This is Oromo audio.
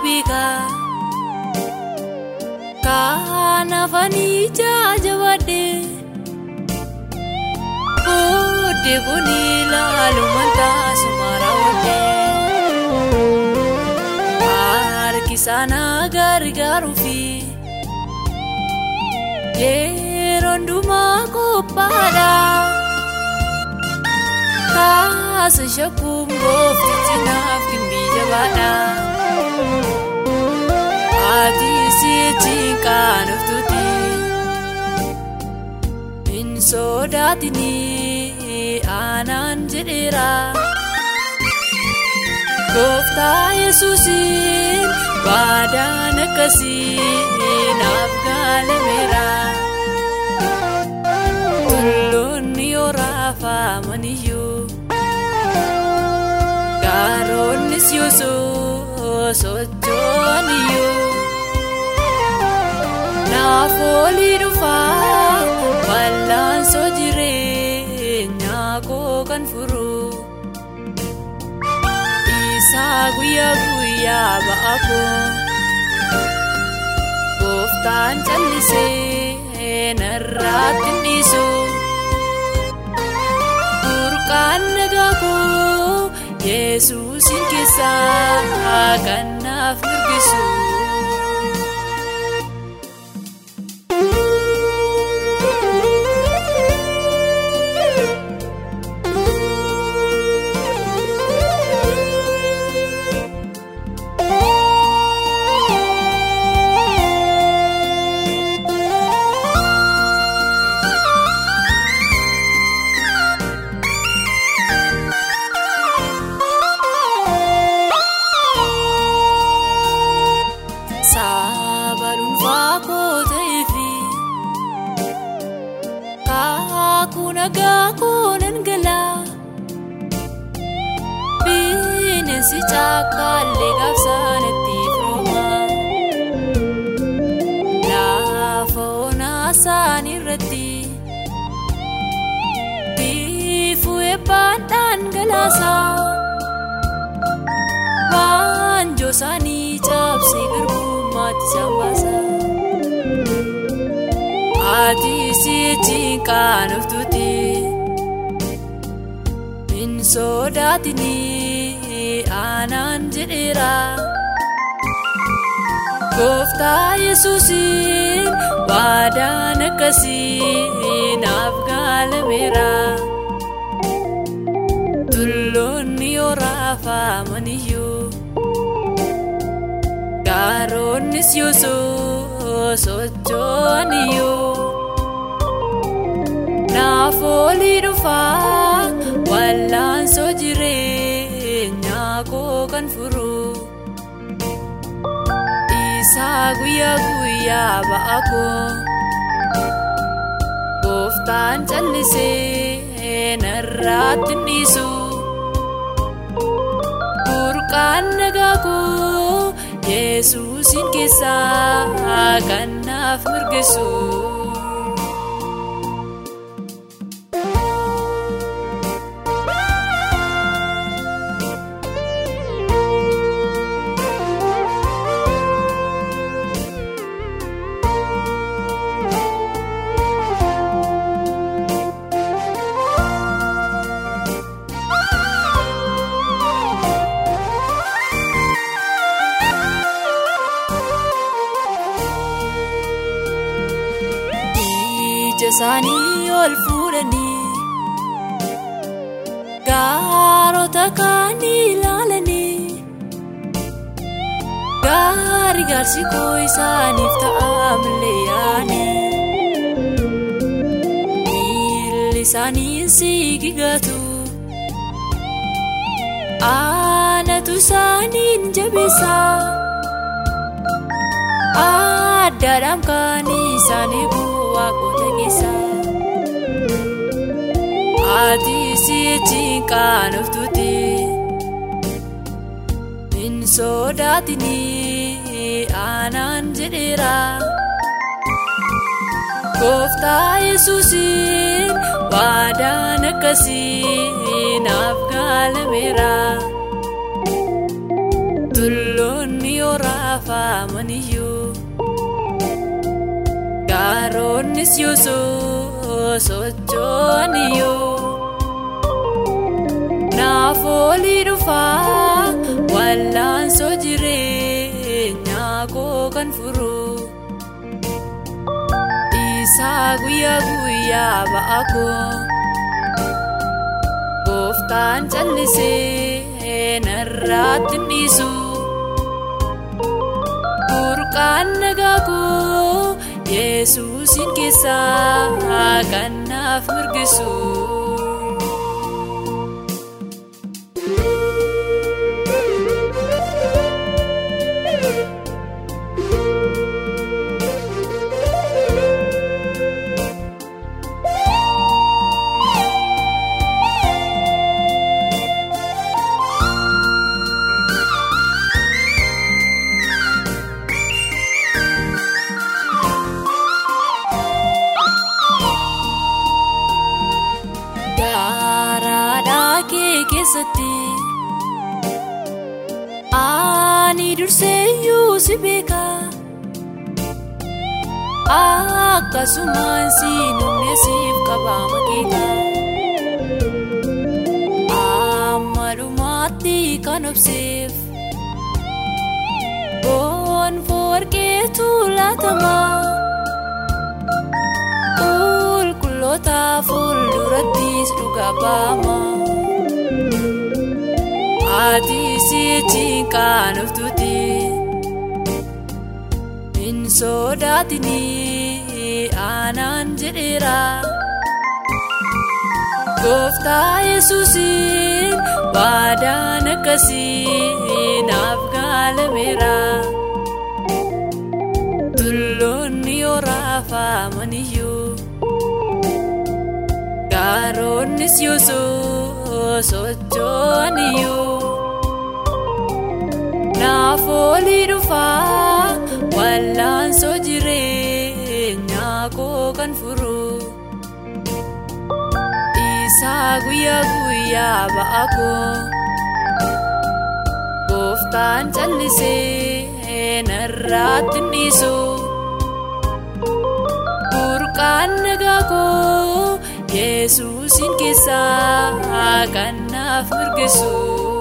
beeka kanaafanii jaajabadhe boodde kuni laalumaan taasumara oolde harkisana gargaaruufi yeroon dhumaa qophaadha kaasa shakkuun gooftichi naaf gimbii jabaadha ati si'eechiin qaanoftuuti hin sodaatini aanaan jedheera gooftaa Yesuusiin waadaan akkasii naaf galameera tulloonni yoo raafamaniyyuu gaaroonnis yoo sochooniyyuu naaf olii dhufaa wallaansoo jireenyaa koo kan furu isaa guyyaa guyyaa ba'a koo gooftaan callisee narraatti hin dhiisu burqaan nagaa koo Yesuusin keessaa kan naaf mirgisu. Bineensi caakkaalee gaafsanetti firooma lafa onaa isaaniirratti biifuu eebbaan dhangalaasa waanjoo isaanii cabsee garbummaatti isaan baasa ati si'eechiin qaanoftuuti hin sodaatini aanaan jedheera gooftaa Yesuusiin waadaan akkasii naaf galameera tulloonni yoo raafamaniyyuu gaaroonnis yoo sochooniyyuu naaf olii dhufaa wallaansoo jireenyaa koo kan furu isaa guyyaa guyyaa ba'a koo gooftaan callisee narraatti hin dhiisu burqaan nagaa koo Yesuusin keessaa kan naaf mirgisu. Isaanii ol fuudhanii gaarota kaan ilaalanii gaarii gaarsi koo isaaniif ta'amlee yaanii miilli isaanii siigigatu aanatu isaaniin jabeessa addaadhaan kan isaanii waaqota keessa ati si'eechiin qaanoftuuti hin sodaatini aanaan jedheera gooftaa Yesuusiin waadaan akkasii naaf galameera tulloonni yoo raafamaniyyuu gaaroonnis yoo socho'aniyyuu naaf olii dhufaa wallaansoo jireenyaa koo kan furu isaa guyyaa guyyaa ba'a koo gooftaan callisee narraatti hin dhiisu burqaan nagaa koo Yesuusin keessaa kan naaf mirgisu. Ani durseeyyuu si beeka akkasumaan si numneesiif qabaama keeka amma dhumaatti kan obseef gonfoo warqeetu laatama qulqulloota fuuldurattis dhugaa baama. Ati si'eetiin kan oftuuti hin sodaatini aanaan jedheera gooftaa Yesuusin baadaan akkasii naaf gaalameera tulloonni yoo raafamaniyyuu gaaroonnis yoo socho'aniyyuu naaf olii dhufaa wallaansoo jireenyaa koo kan furu isaa guyyaa guyyaa ba'a koo gooftaan callisee narraatti hin dhiisu burqaan nagaa koo Yesuusin keessaa kan naaf mirgisu.